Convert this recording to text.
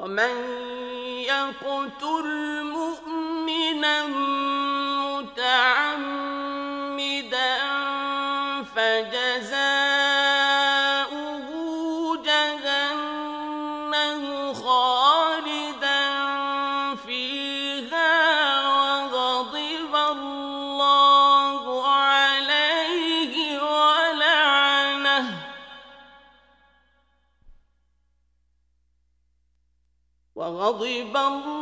ومن يقتل مؤمنا متعمدا فجزاؤه جهنم خالدا فيها وغضب الله عليه ولعنه